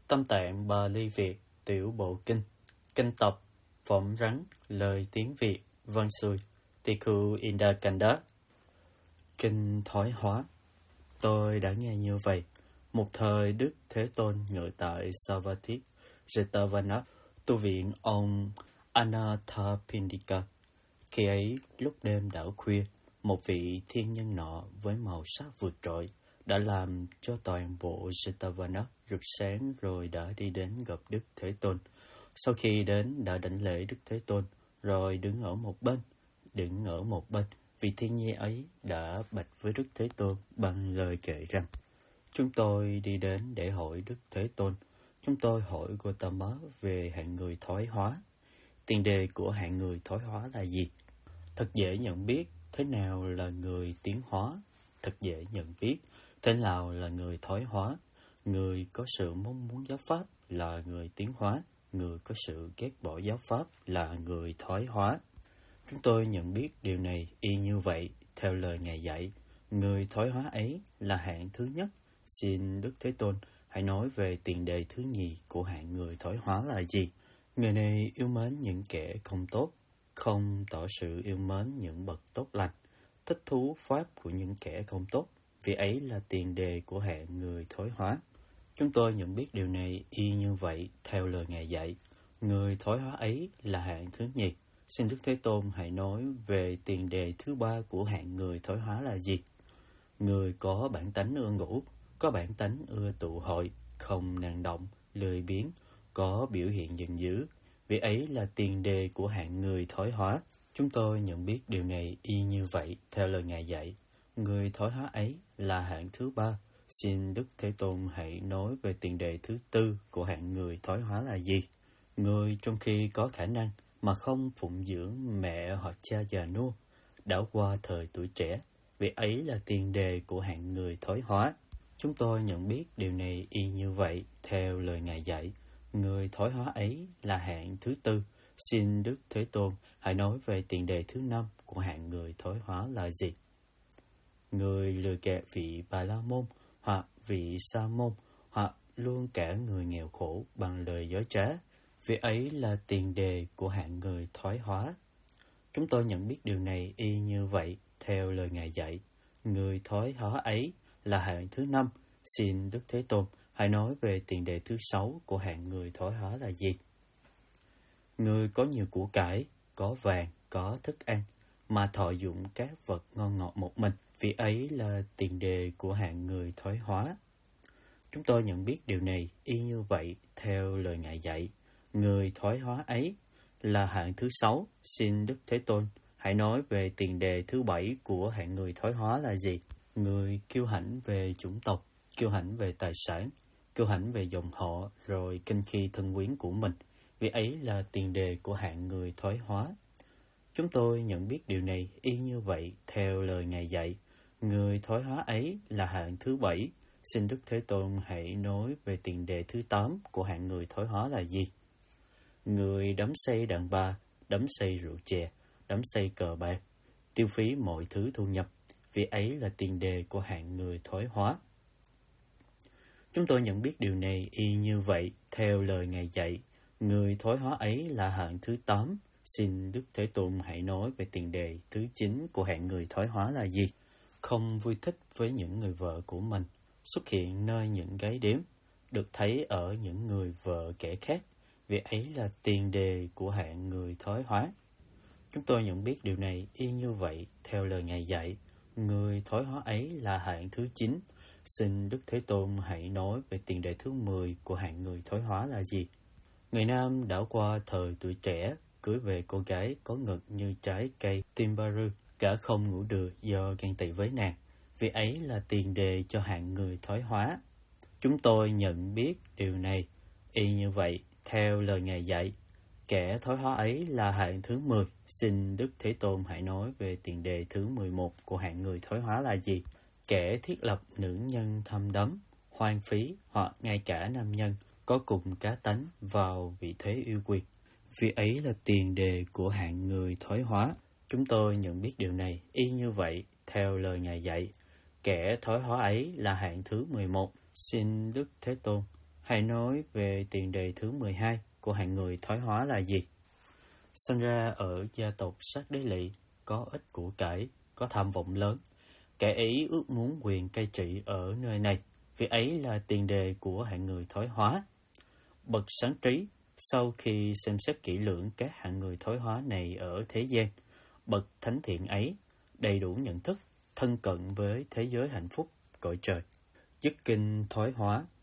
Tâm Tạng Bali Việt Tiểu Bộ Kinh Kinh tập Phỏng rắn lời tiếng Việt Văn xuôi Tikku Indakanda. Kinh thoái hóa. Tôi đã nghe như vậy. Một thời Đức Thế Tôn ngự tại Savatthi Jetavana, tu viện ông Anathapindika. Khi ấy lúc đêm đảo khuya, một vị thiên nhân nọ với màu sắc vượt trội đã làm cho toàn bộ Jetavana rực sáng, rồi đã đi đến gặp Đức Thế Tôn. Sau khi đến đã đảnh lễ Đức Thế Tôn, rồi đứng ở một bên, vị thiên nhi ấy đã bạch với Đức Thế Tôn bằng lời kệ rằng: Chúng tôi đi đến để hỏi Đức Thế Tôn. Chúng tôi hỏi Gautama về hạng người thoái hóa. Tiền đề của hạng người thoái hóa là gì? Thật dễ nhận biết thế nào là người tiến hóa. Thật dễ nhận biết thế nào là người thoái hóa. Người có sự mong muốn giáo pháp là người tiến hóa. Người có sự ghét bỏ giáo pháp là người thoái hóa. Chúng tôi nhận biết điều này y như vậy theo lời Ngài dạy. Người thoái hóa ấy là hạng thứ nhất. Xin Đức Thế Tôn hãy nói về tiền đề thứ nhì của hạng người thoái hóa là gì? Người này yêu mến những kẻ không tốt, không tỏ sự yêu mến những bậc tốt lành, thích thú pháp của những kẻ không tốt. Vì ấy là tiền đề của hạng người thoái hóa. Chúng tôi nhận biết điều này y như vậy theo lời Ngài dạy. Người thoái hóa ấy là hạng thứ nhì. Xin Đức Thế Tôn hãy nói về tiền đề thứ ba của hạng người thoái hóa là gì? Người có bản tánh ưa ngủ, có bản tánh ưa tụ hội, không năng động, lười biếng, có biểu hiện giận dữ. Vì ấy là tiền đề của hạng người thoái hóa. Chúng tôi nhận biết điều này y như vậy theo lời Ngài dạy. Người thoái hóa ấy là hạng thứ ba. Xin Đức Thế Tôn hãy nói về tiền đề thứ tư của hạng người thoái hóa là gì? Người trong khi có khả năng mà không phụng dưỡng mẹ hoặc cha già nua, đã qua thời tuổi trẻ. Vì ấy là tiền đề của hạng người thoái hóa. Chúng tôi nhận biết điều này y như vậy theo lời Ngài dạy. Người thoái hóa ấy là hạng thứ tư. Xin Đức Thế Tôn hãy nói về tiền đề thứ năm của hạng người thoái hóa là gì? Người lừa gạt vị Bà La Môn hoặc vị Sa Môn, hoặc luôn cả người nghèo khổ bằng lời dối trá. Vì ấy là tiền đề của hạng người thoái hóa. Chúng tôi nhận biết điều này y như vậy theo lời Ngài dạy. Người thoái hóa ấy là hạng thứ năm. Xin Đức Thế Tôn hãy nói về tiền đề thứ sáu của hạng người thoái hóa là gì? Người có nhiều của cải, có vàng, có thức ăn, mà thọ dụng các vật ngon ngọt một mình. Vì ấy là tiền đề của hạng người thoái hóa. Chúng tôi nhận biết điều này y như vậy theo lời Ngài dạy. Người thoái hóa ấy là hạng thứ sáu. Xin Đức Thế Tôn hãy nói về tiền đề thứ bảy của hạng người thoái hóa là gì? Người kiêu hãnh về chủng tộc, kiêu hãnh về tài sản, kiêu hãnh về dòng họ, rồi kinh khi thân quyến của mình. Vì ấy là tiền đề của hạng người thoái hóa. Chúng tôi nhận biết điều này y như vậy theo lời Ngài dạy. Người thoái hóa ấy là hạng thứ bảy. Xin Đức Thế Tôn hãy nói về tiền đề thứ 8 của hạng người thoái hóa là gì? Người đắm say đàn bà, đắm say rượu chè, đắm say cờ bạc, tiêu phí mọi thứ thu nhập. Vì ấy là tiền đề của hạng người thoái hóa. Chúng tôi nhận biết điều này y như vậy theo lời Ngài dạy. Người thoái hóa ấy là hạng thứ 8. Xin Đức Thế Tôn hãy nói về tiền đề thứ 9 của hạng người thoái hóa là gì? Không vui thích với những người vợ của mình, xuất hiện nơi những gái điếm, được thấy ở những người vợ kẻ khác. Vì ấy là tiền đề của hạng người thoái hóa. Chúng tôi nhận biết điều này y như vậy theo lời Ngài dạy. Người thoái hóa ấy là hạng thứ 9. Xin Đức Thế Tôn hãy nói về tiền đề thứ 10 của hạng người thoái hóa là gì? Người nam đã qua thời tuổi trẻ, cưới về cô gái có ngực như trái cây timbaru, cả không ngủ được do ghen tị với nàng. Vì ấy là tiền đề cho hạng người thoái hóa. Chúng tôi nhận biết điều này y như vậy theo lời Ngài dạy. Kẻ thoái hóa ấy là hạng thứ 10. Xin Đức Thế Tôn hãy nói về tiền đề thứ 11 của hạng người thoái hóa là gì? Kẻ thiết lập nữ nhân thâm đắm, hoang phí, hoặc ngay cả nam nhân có cùng cá tánh vào vị thế yêu quyền. Vì ấy là tiền đề của hạng người thoái hóa. Chúng tôi nhận biết điều này y như vậy theo lời Ngài dạy. Kẻ thoái hóa ấy là hạng thứ 11. Xin Đức Thế Tôn Hãy nói về tiền đề thứ 12 của hạng người thoái hóa là gì? Sinh ra ở gia tộc sát đế lỵ, có ít của cải, có tham vọng lớn. Kẻ ấy ước muốn quyền cai trị ở nơi này, việc ấy là tiền đề của hạng người thoái hóa. Bậc sáng trí, sau khi xem xét kỹ lưỡng các hạng người thoái hóa này ở thế gian, bậc thánh thiện ấy đầy đủ nhận thức, thân cận với thế giới hạnh phúc, cõi trời. Dứt kinh thoái hóa,